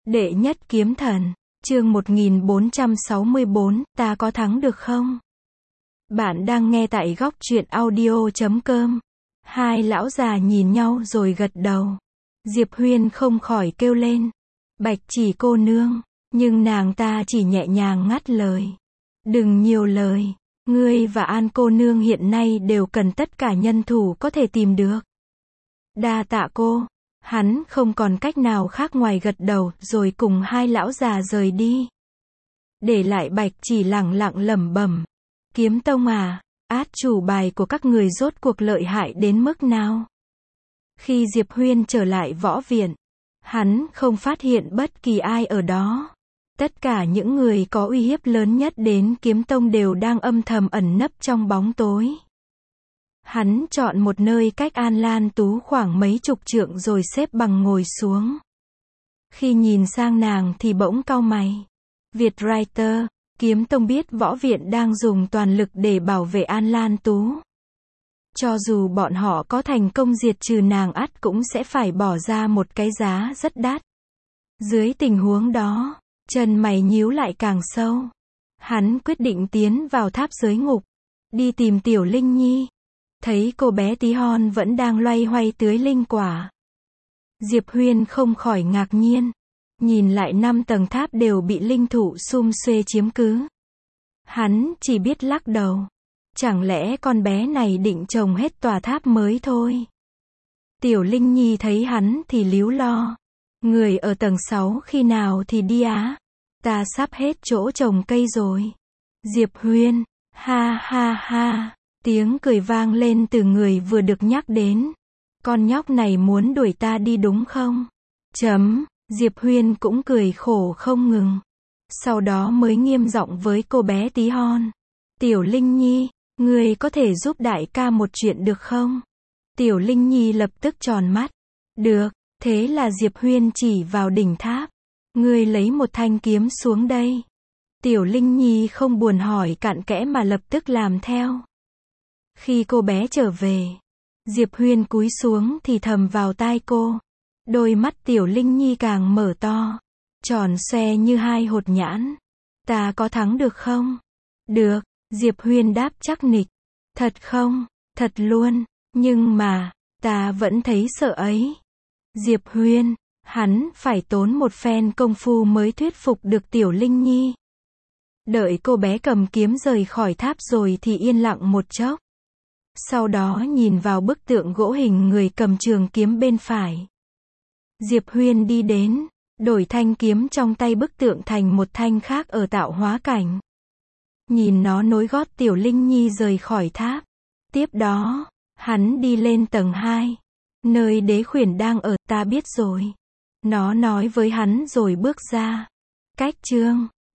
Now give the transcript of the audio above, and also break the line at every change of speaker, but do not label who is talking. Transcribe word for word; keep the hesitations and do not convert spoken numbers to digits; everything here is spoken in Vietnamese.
Đệ nhất kiếm thần, chương một nghìn bốn trăm sáu mươi tư, ta có thắng được không? Bạn đang nghe tại góc truyện audio chấm com. Hai lão già nhìn nhau rồi gật đầu. Diệp Huyên không khỏi kêu lên. Bạch Chỉ cô nương, nhưng nàng ta chỉ nhẹ nhàng ngắt lời. Đừng nhiều lời, ngươi và An cô nương hiện nay đều cần tất cả nhân thủ có thể tìm được. Đa tạ cô. Hắn không còn cách nào khác ngoài gật đầu, rồi cùng hai lão già rời đi. Để lại Bạch Chỉ lẳng lặng lẩm bẩm. Kiếm tông à, át chủ bài của các người rốt cuộc lợi hại đến mức nào? Khi Diệp Huyên trở lại võ viện, hắn không phát hiện bất kỳ ai ở đó. Tất cả những người có uy hiếp lớn nhất đến kiếm tông đều đang âm thầm ẩn nấp trong bóng tối. Hắn chọn một nơi cách An Lan Tú khoảng mấy chục trượng rồi xếp bằng ngồi xuống. Khi nhìn sang nàng thì bỗng cau mày. Việt Writer, kiếm tông biết võ viện đang dùng toàn lực để bảo vệ An Lan Tú. Cho dù bọn họ có thành công diệt trừ nàng ắt cũng sẽ phải bỏ ra một cái giá rất đắt. Dưới tình huống đó, chân mày nhíu lại càng sâu. Hắn quyết định tiến vào tháp giới ngục, đi tìm Tiểu Linh Nhi. Thấy cô bé tí hon vẫn đang loay hoay tưới linh quả. Diệp Huyên không khỏi ngạc nhiên. Nhìn lại năm tầng tháp đều bị linh thụ sum xuê chiếm cứ. Hắn chỉ biết lắc đầu. Chẳng lẽ con bé này định trồng hết tòa tháp mới thôi? Tiểu Linh Nhi thấy hắn thì líu lo. Người ở tầng sáu khi nào thì đi á? Ta sắp hết chỗ trồng cây rồi. Diệp Huyên, ha ha ha. Tiếng cười vang lên từ người vừa được nhắc đến. Con nhóc này muốn đuổi ta đi đúng không? Chấm, Diệp Huyên cũng cười khổ không ngừng. Sau đó mới nghiêm giọng với cô bé tí hon. Tiểu Linh Nhi, ngươi có thể giúp đại ca một chuyện được không? Tiểu Linh Nhi lập tức tròn mắt. Được, thế là Diệp Huyên chỉ vào đỉnh tháp. Ngươi lấy một thanh kiếm xuống đây. Tiểu Linh Nhi không buồn hỏi cặn kẽ mà lập tức làm theo. Khi cô bé trở về, Diệp Huyên cúi xuống thì thầm vào tai cô. Đôi mắt Tiểu Linh Nhi càng mở to, tròn xoe như hai hột nhãn. Ta có thắng được không? Được, Diệp Huyên đáp chắc nịch. Thật không? Thật luôn, nhưng mà, ta vẫn thấy sợ ấy. Diệp Huyên, hắn phải tốn một phen công phu mới thuyết phục được Tiểu Linh Nhi. Đợi cô bé cầm kiếm rời khỏi tháp rồi thì yên lặng một chốc. Sau đó nhìn vào bức tượng gỗ hình người cầm trường kiếm bên phải. Diệp Huyên đi đến, đổi thanh kiếm trong tay bức tượng thành một thanh khác ở tạo hóa cảnh. Nhìn nó nối gót Tiểu Linh Nhi rời khỏi tháp. Tiếp đó, hắn đi lên tầng hai. Nơi đế khuyển đang ở, ta biết rồi. Nó nói với hắn rồi bước ra. Cách chương